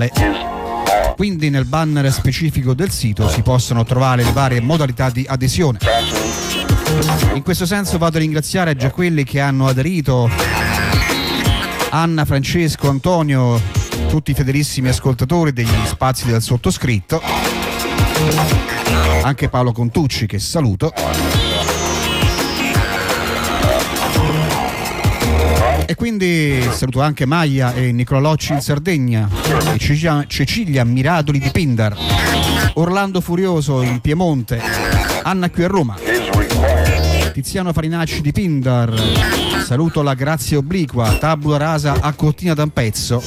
Quindi nel banner specifico del sito si possono trovare le varie modalità di adesione. In questo senso vado a ringraziare già quelli che hanno aderito: Anna, Francesco, Antonio, tutti i fedelissimi ascoltatori degli spazi del sottoscritto, anche Paolo Contucci, che saluto. E quindi saluto anche Maia e Nicola Locci in Sardegna, e Cecilia Miradoli di Pindar, Orlando Furioso in Piemonte, Anna qui a Roma, Tiziano Farinacci di Pindar, saluto la Grazia Obliqua, Tabula Rasa a Cortina d'Ampezzo.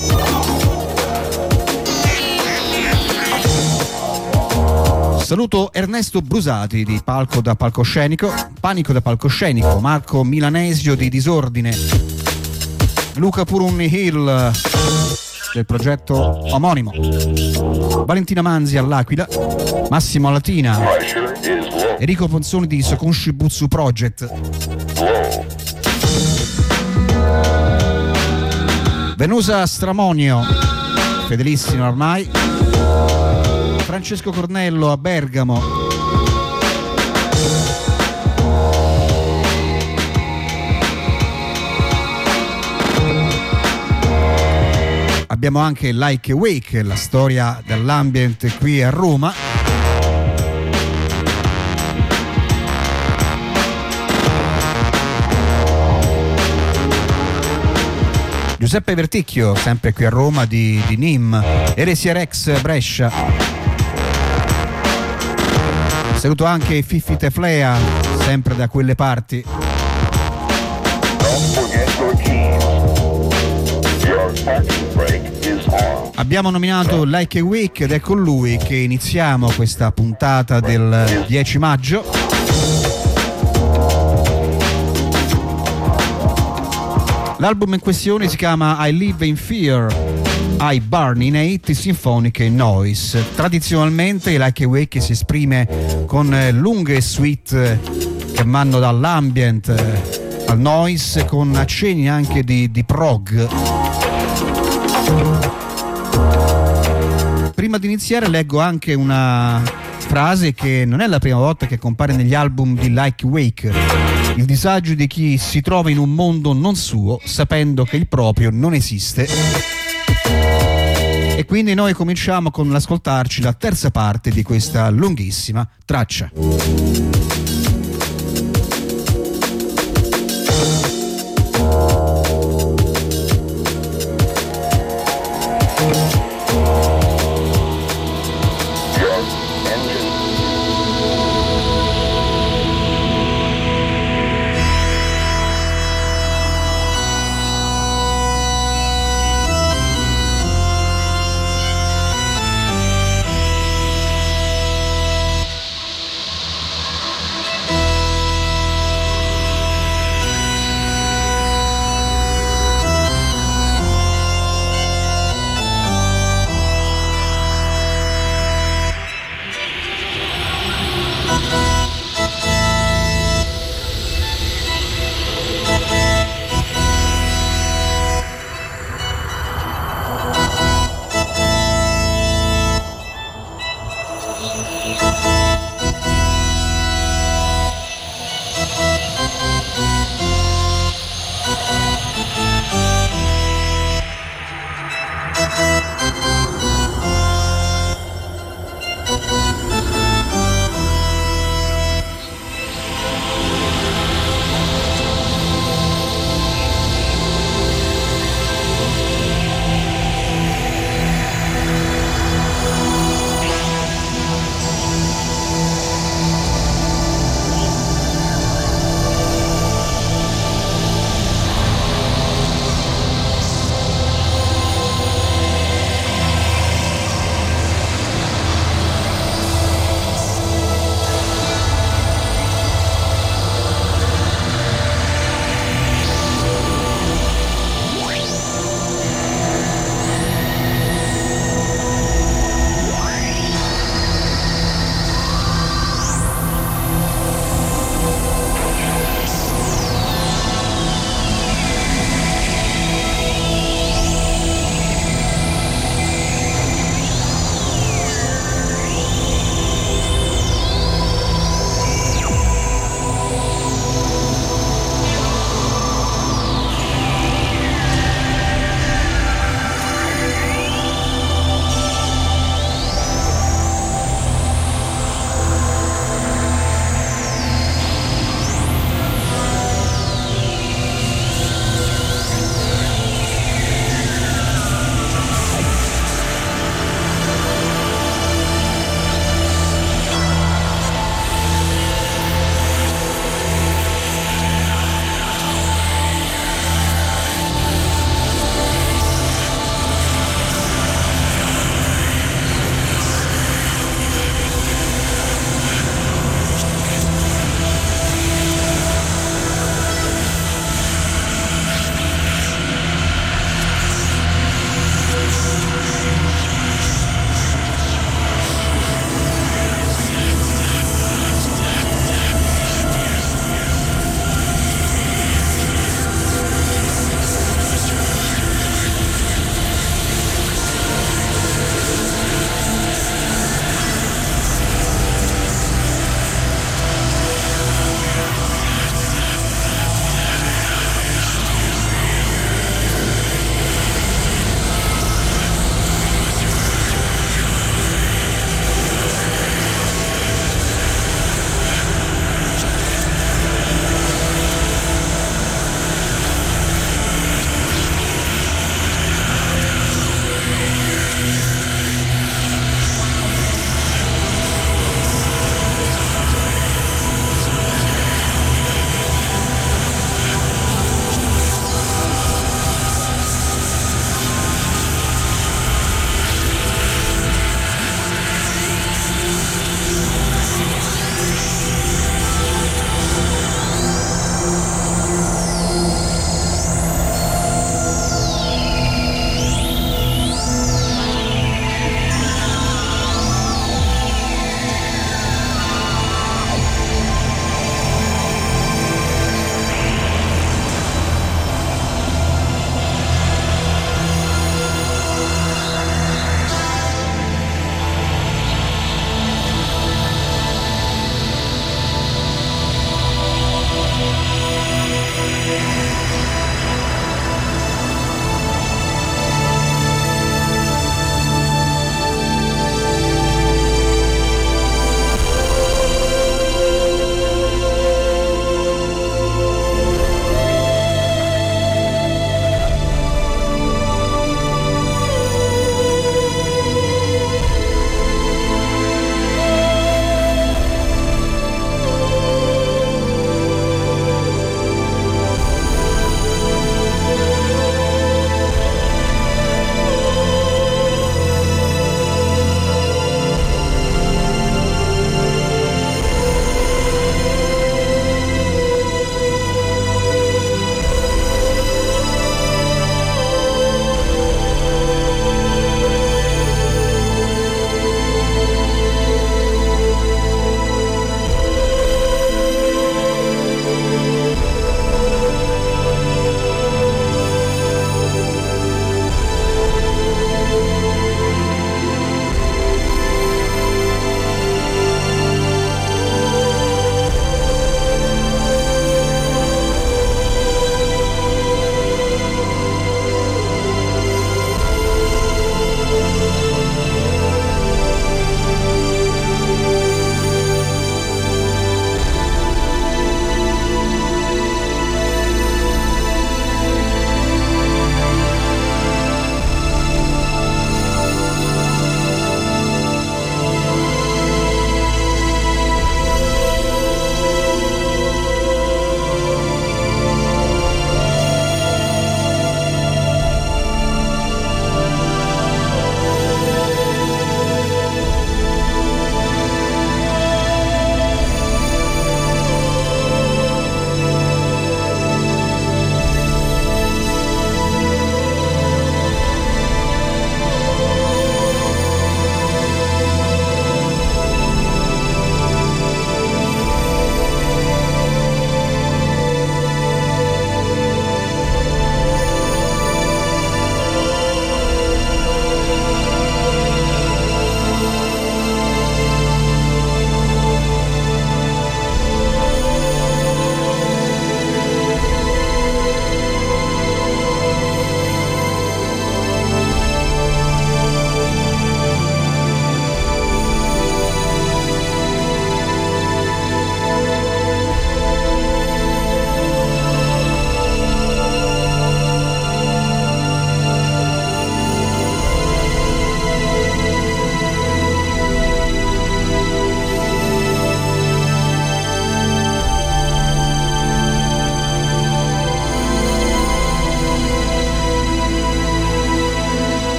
Saluto Ernesto Brusati di Palco da Palcoscenico, Panico da Palcoscenico, Marco Milanesio di Disordine, Luca Purunni Hill del progetto omonimo, Valentina Manzi all'Aquila, Massimo Latina, Enrico Ponzoni di Sokonshibutsu Project, Venusa Stramonio, fedelissimo ormai, Francesco Cornello a Bergamo, abbiamo anche Like a Wake, la storia dell'ambient qui a Roma. Giuseppe Verticchio, sempre qui a Roma, di NIM, Eresia Rex Brescia. Saluto anche Fiffi Teflea, sempre da quelle parti. Abbiamo nominato Like a Week ed è con lui che iniziamo questa puntata del 10 maggio. L'album in questione si chiama I Live in Fear, I Burn in Hate Symphonic Noise. Tradizionalmente Like a Week si esprime con lunghe suite che vanno dall'ambient al noise, con accenni anche di prog. Prima di iniziare leggo anche una frase che non è la prima volta che compare negli album di Like Wake: il disagio di chi si trova in un mondo non suo, sapendo che il proprio non esiste. E quindi noi cominciamo con l'ascoltarci la terza parte di questa lunghissima traccia.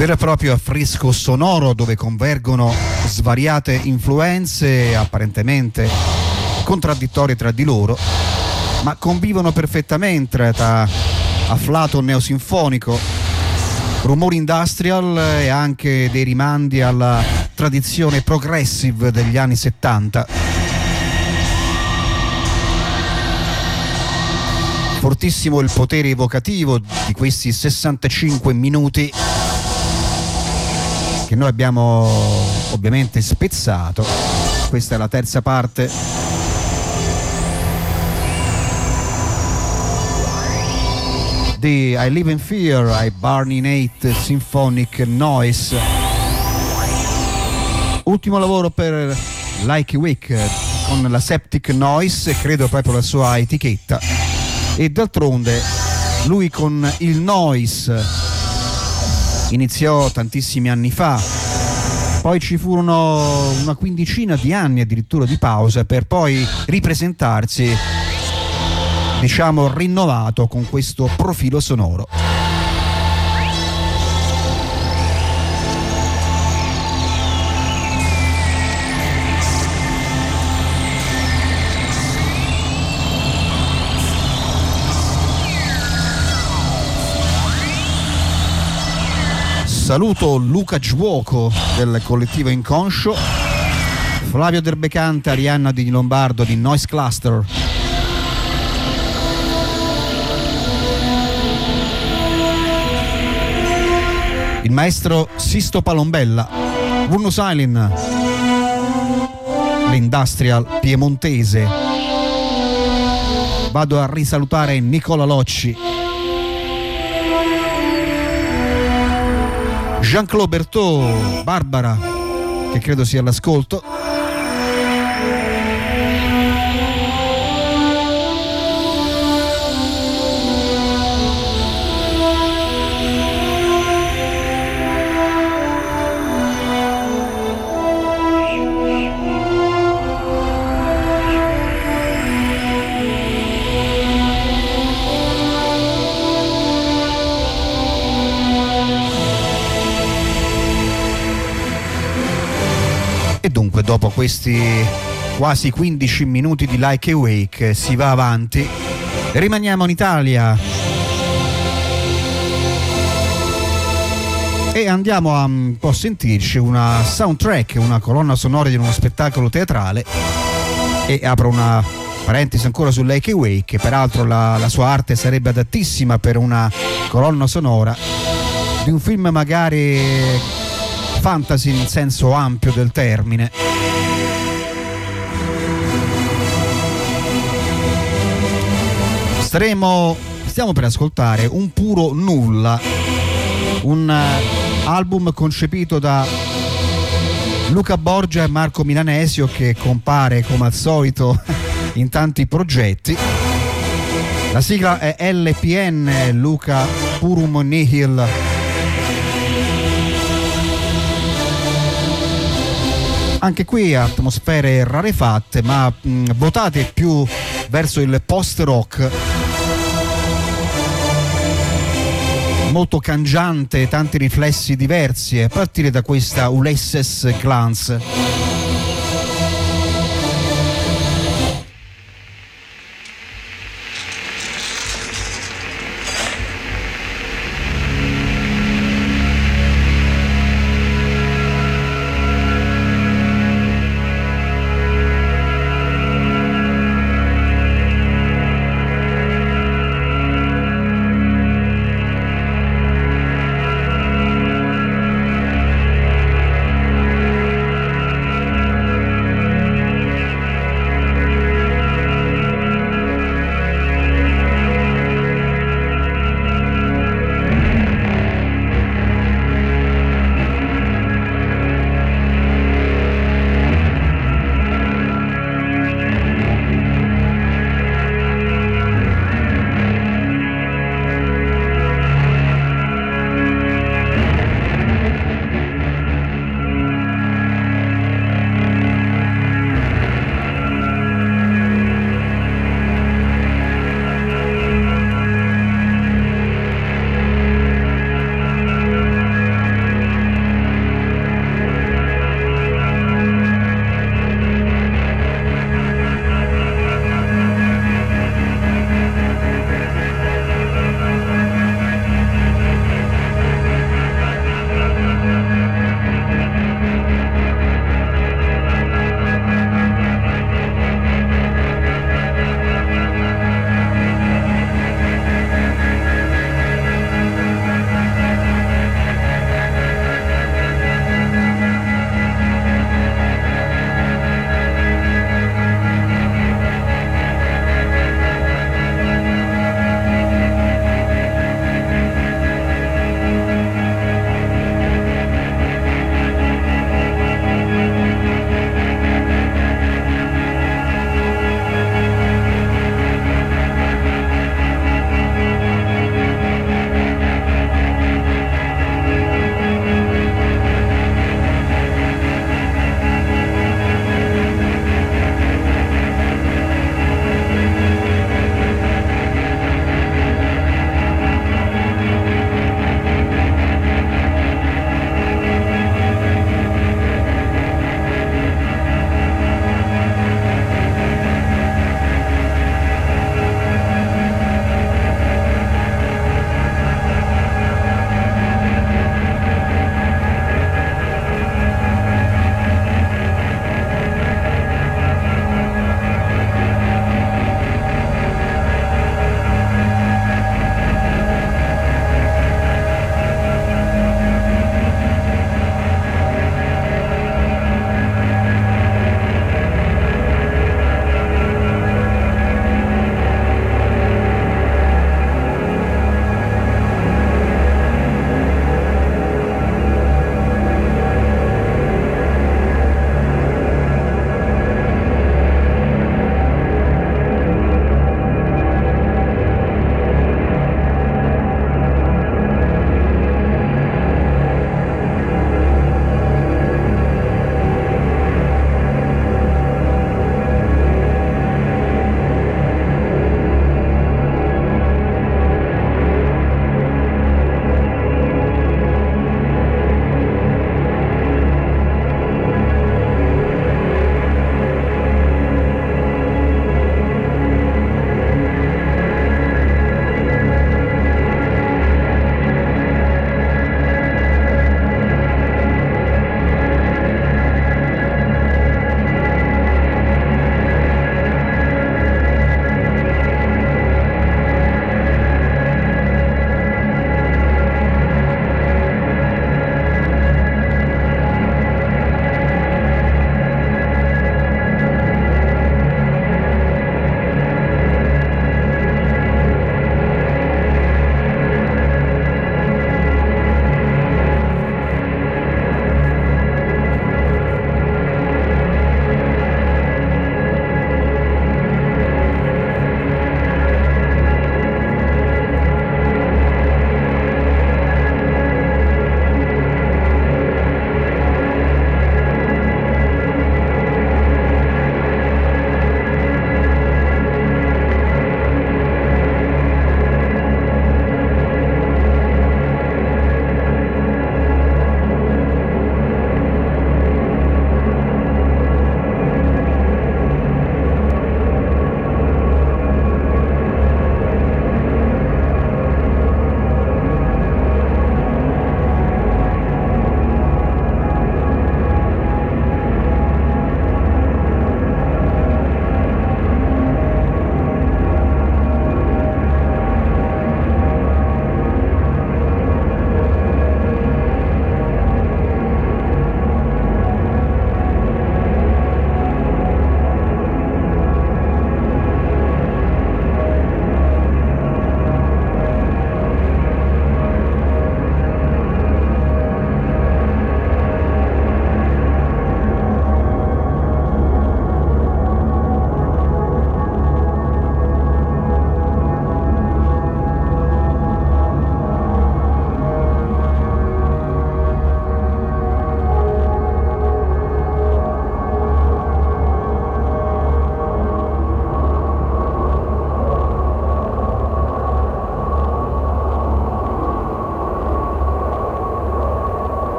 vero e proprio affresco sonoro dove convergono svariate influenze apparentemente contraddittorie tra di loro, ma convivono perfettamente tra afflato neosinfonico, rumori industrial e anche dei rimandi alla tradizione progressive degli anni 70. Fortissimo il potere evocativo di questi 65 minuti che noi abbiamo ovviamente spezzato. Questa è la terza parte. Di I Live in Fear, I Burn in Hate Symphonic Noise. Ultimo lavoro per Like Week con la Septic Noise, credo proprio la sua etichetta. E d'altronde lui con il noise iniziò tantissimi anni fa, poi ci furono una quindicina di anni addirittura di pausa per poi ripresentarsi, diciamo, rinnovato con questo profilo sonoro. Saluto Luca Giuoco del collettivo Inconscio, Flavio Derbecante, Arianna Di Lombardo di Noise Cluster, il maestro Sisto Palombella, Vurnus Island, l'Industrial piemontese. Vado a risalutare Nicola Locci, Jean-Claude Berthaud, Barbara, che credo sia all'ascolto. E dunque dopo questi quasi 15 minuti di Like Awake si va avanti, rimaniamo in Italia e andiamo a un po' sentirci una soundtrack, una colonna sonora di uno spettacolo teatrale. E apro una parentesi ancora su Like Awake, che peraltro la sua arte sarebbe adattissima per una colonna sonora di un film magari fantasy in senso ampio del termine. Stiamo per ascoltare Un puro nulla, un album concepito da Luca Borgia e Marco Milanesio, che compare come al solito in tanti progetti. La sigla è LPN, Luca Purum Nihil. Anche qui atmosfere rarefatte, ma votate più verso il post-rock, molto cangiante, tanti riflessi diversi, a partire da questa Ulysses Glance.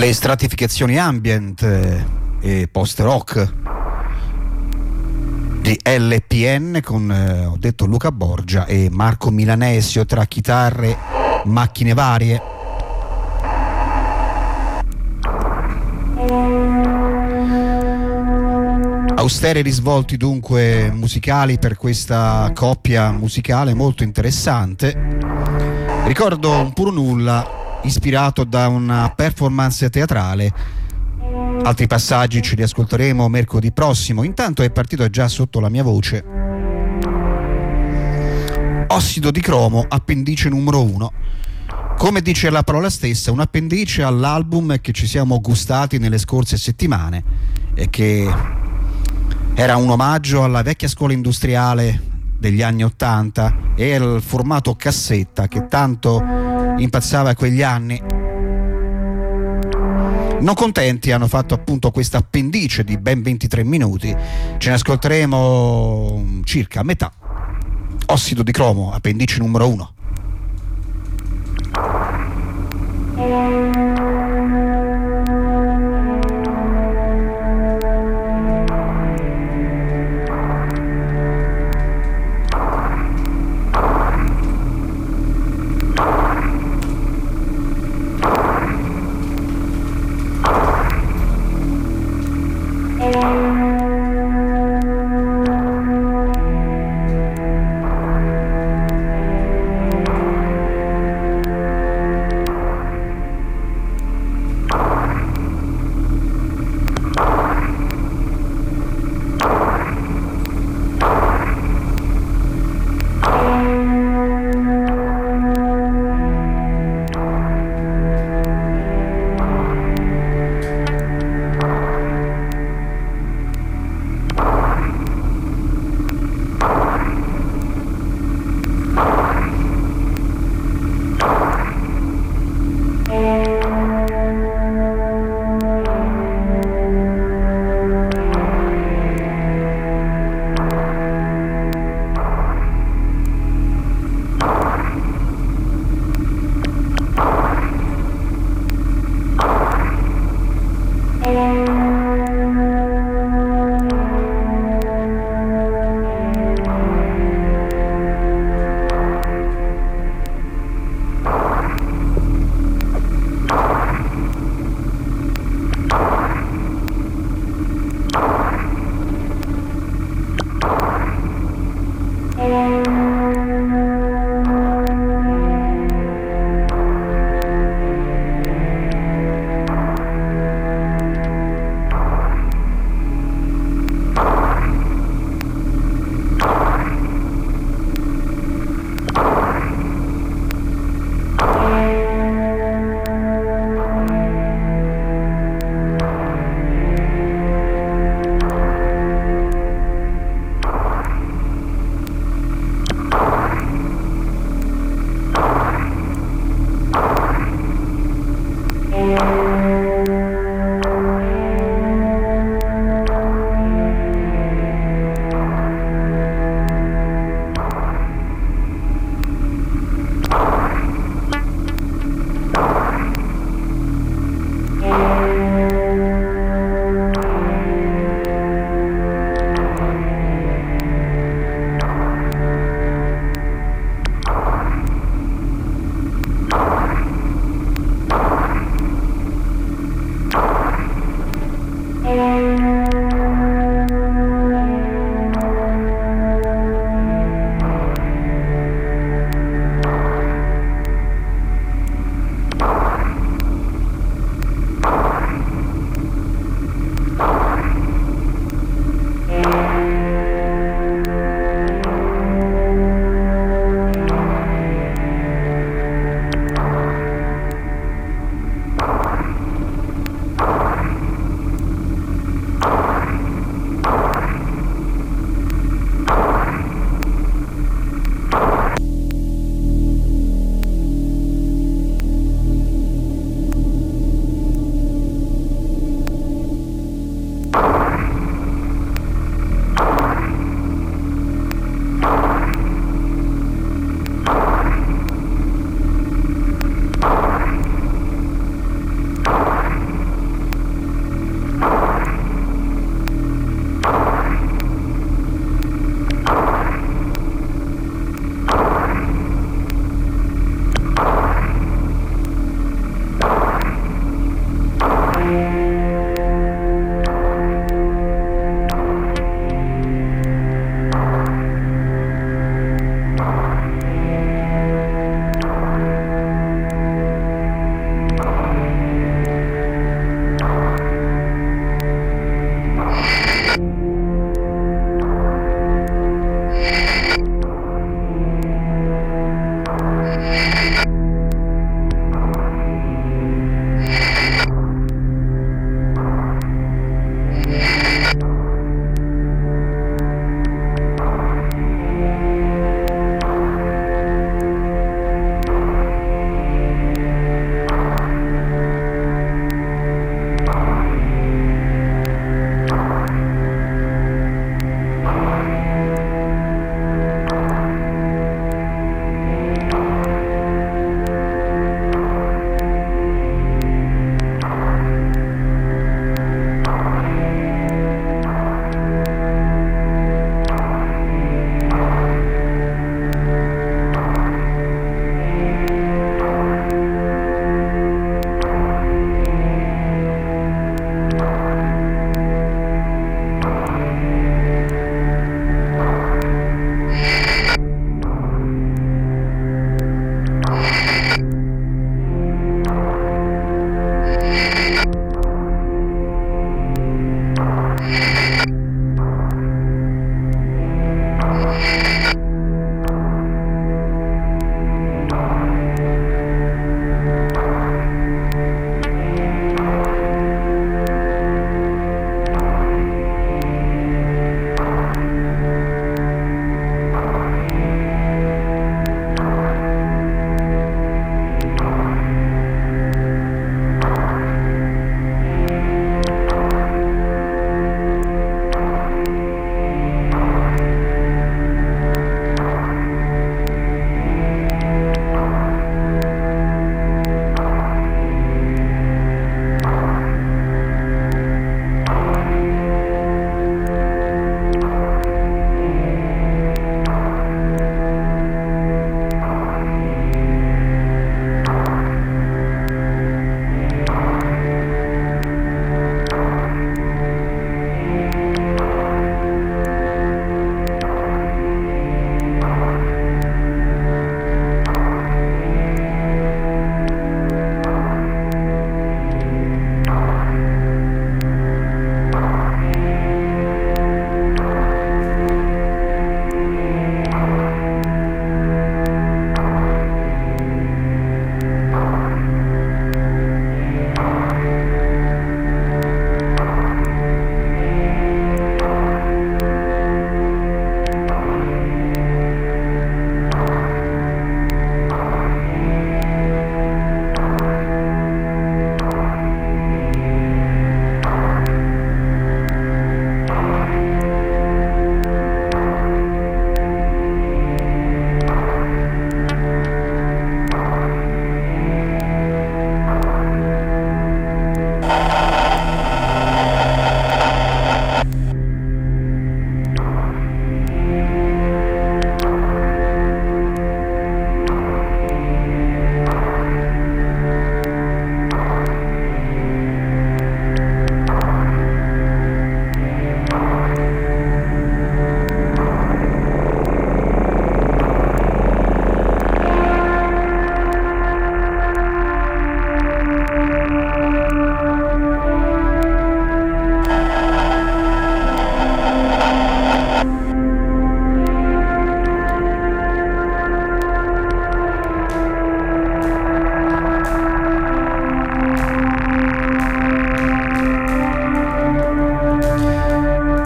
le stratificazioni ambient e post-rock di LPN con, ho detto, Luca Borgia e Marco Milanesio tra chitarre, macchine varie. Austeri risvolti dunque musicali per questa coppia musicale molto interessante. Ricordo un puro nulla ispirato da una performance teatrale. Altri passaggi ce li ascolteremo mercoledì prossimo. Intanto è partito già sotto la mia voce Ossido di cromo, appendice numero 1. Come dice la parola stessa, un appendice all'album che ci siamo gustati nelle scorse settimane e che era un omaggio alla vecchia scuola industriale degli anni 80 e al formato cassetta che tanto impazzava quegli anni. Non contenti hanno fatto appunto questa appendice di ben 23 minuti. Ce ne ascolteremo circa a metà. Ossido di cromo, appendice numero 1.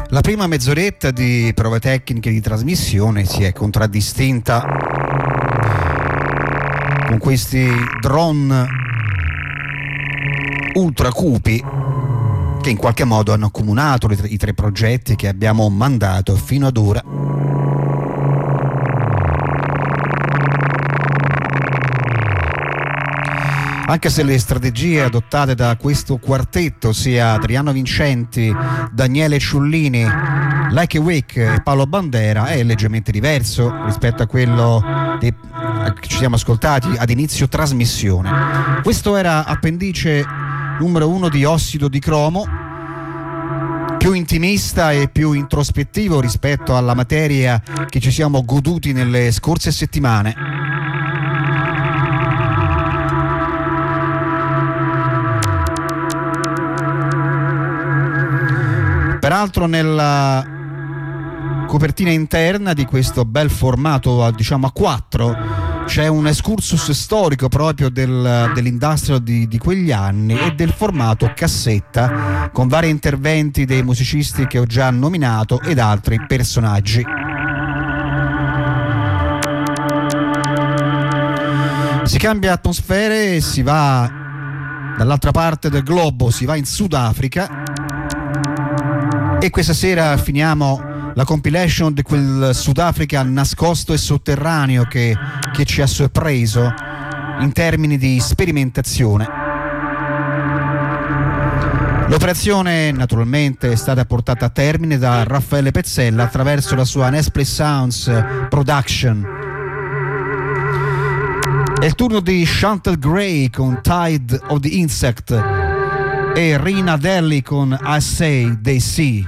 La prima mezz'oretta di prove tecniche di trasmissione si è contraddistinta con questi drone ultra cupi che in qualche modo hanno accomunato i tre progetti che abbiamo mandato fino ad ora. Anche se le strategie adottate da questo quartetto, sia Adriano Vincenti, Daniele Ciullini, Like a Week e Paolo Bandera, è leggermente diverso rispetto a quello che ci siamo ascoltati ad inizio trasmissione. Questo era appendice numero 1 di Ossido di Cromo, più intimista e più introspettivo rispetto alla materia che ci siamo goduti nelle scorse settimane. Peraltro nella copertina interna di questo bel formato diciamo a 4 c'è un excursus storico proprio dell'industrial di quegli anni e del formato cassetta con vari interventi dei musicisti che ho già nominato ed altri personaggi. Si cambia atmosfere e si va dall'altra parte del globo, si va in Sudafrica. E questa sera finiamo la compilation di quel Sudafrica nascosto e sotterraneo che ci ha sorpreso in termini di sperimentazione. L'operazione naturalmente è stata portata a termine da Raffaele Pezzella attraverso la sua Nesple Sounds Production. È il turno di Chantal Gray con Tide of the Insect e Rina Delli con I Say They See.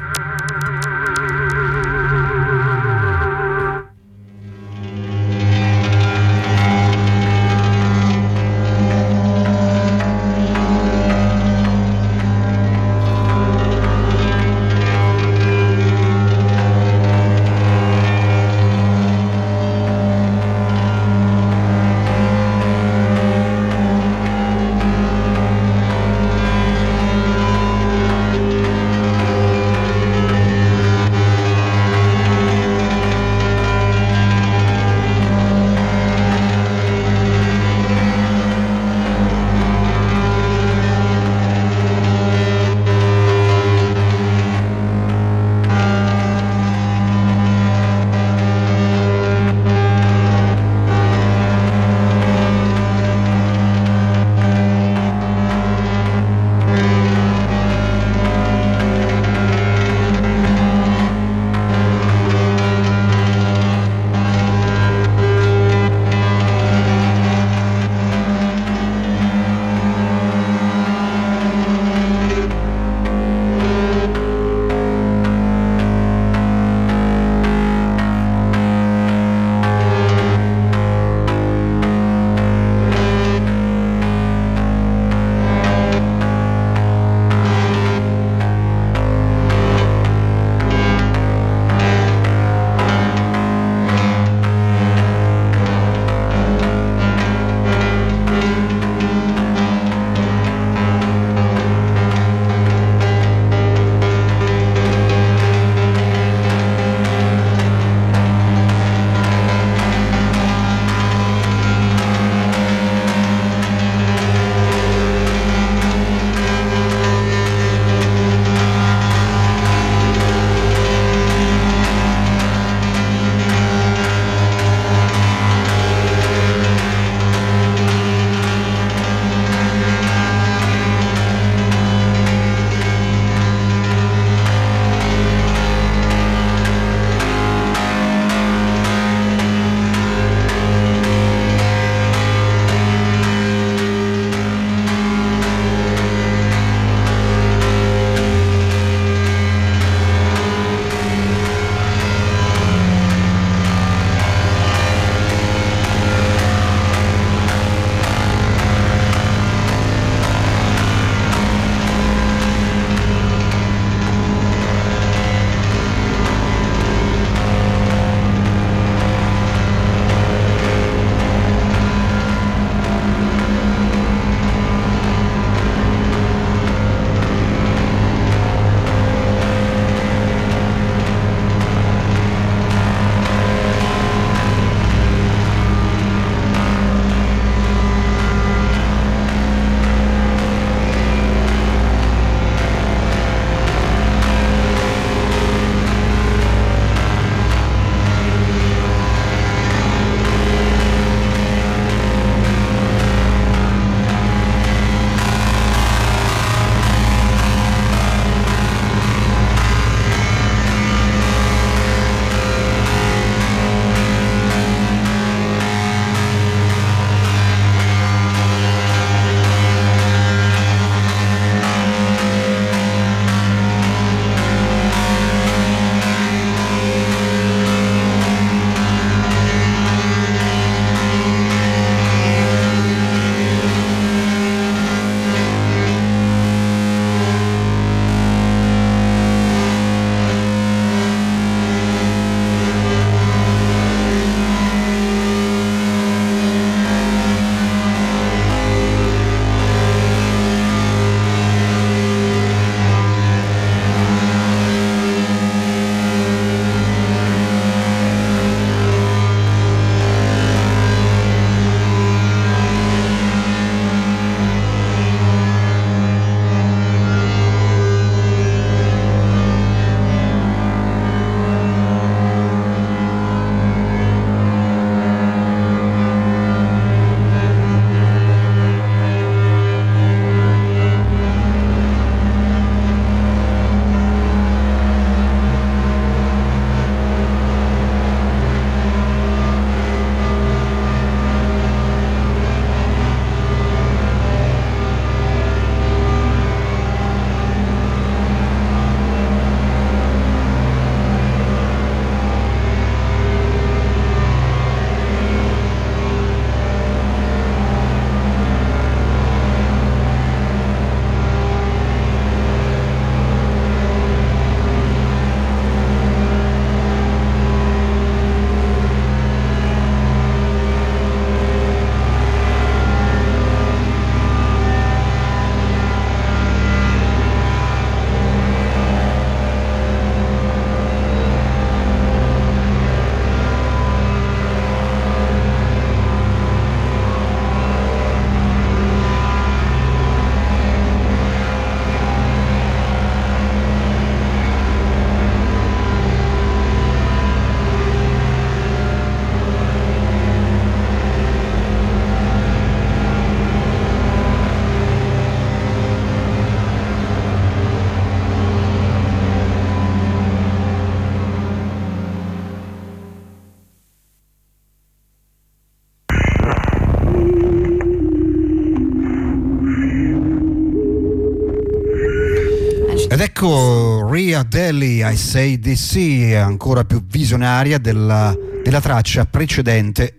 Maria Deli, I Say This, è ancora più visionaria della traccia precedente.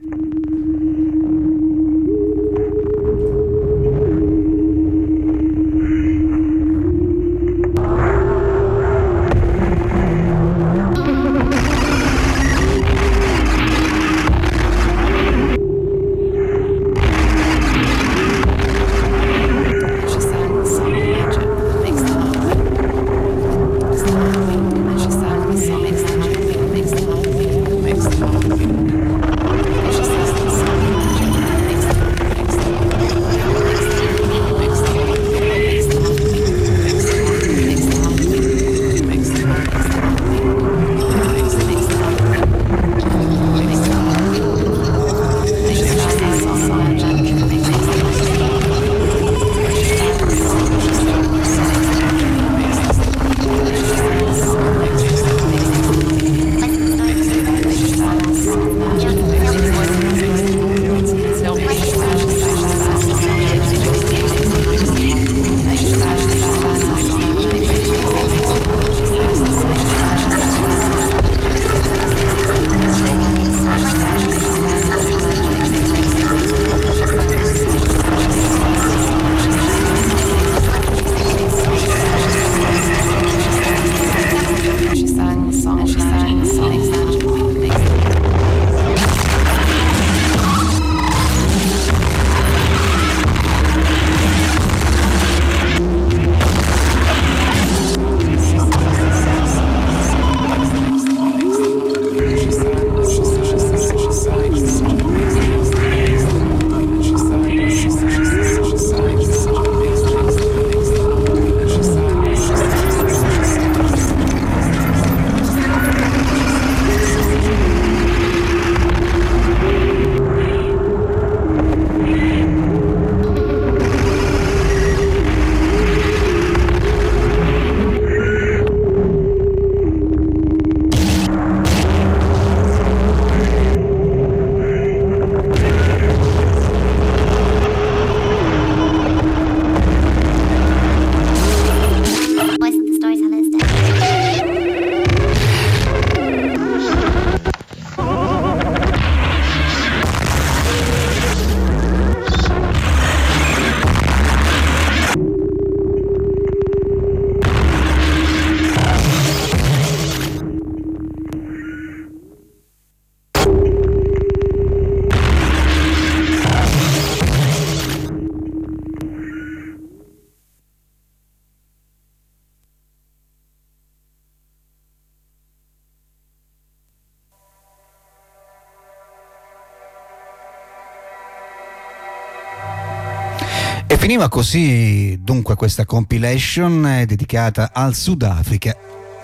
E finiva così dunque questa compilation dedicata al Sudafrica.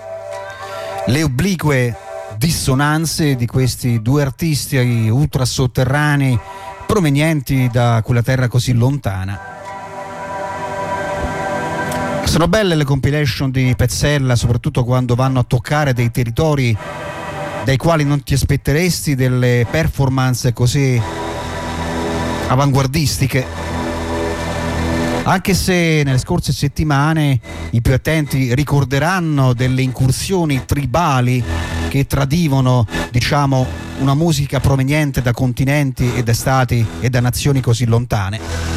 Le oblique dissonanze di questi due artisti ultrasotterranei provenienti da quella terra così lontana. Sono belle le compilation di Pezzella, soprattutto quando vanno a toccare dei territori dai quali non ti aspetteresti delle performance così avanguardistiche. Anche se nelle scorse settimane i più attenti ricorderanno delle incursioni tribali che tradivano, diciamo, una musica proveniente da continenti e da stati e da nazioni così lontane.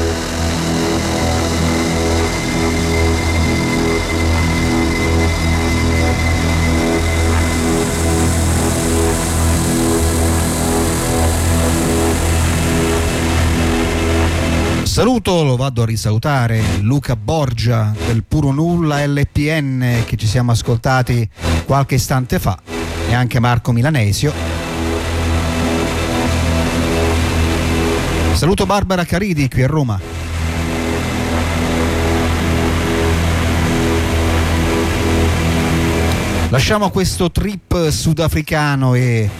Saluto, lo vado a risalutare, Luca Borgia del Puro Nulla LPN che ci siamo ascoltati qualche istante fa e anche Marco Milanesio. Saluto Barbara Caridi qui a Roma. Lasciamo questo trip sudafricano e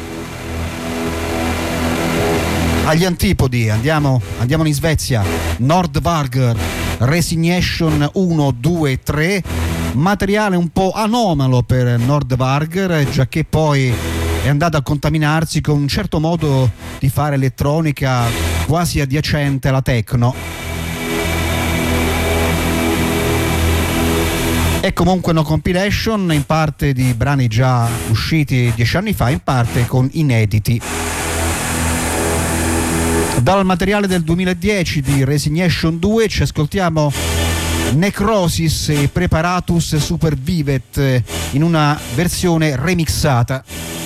agli antipodi andiamo in Svezia. Nordvarger, Resignation 1, 2, 3, materiale un po' anomalo per Nordvarger, già che poi è andato a contaminarsi con un certo modo di fare elettronica quasi adiacente alla techno. È comunque una compilation, in parte di brani già usciti 10 anni fa, in parte con inediti. Dal materiale del 2010 di Resignation 2 ci ascoltiamo Necrosis e Preparatus Supervivet in una versione remixata.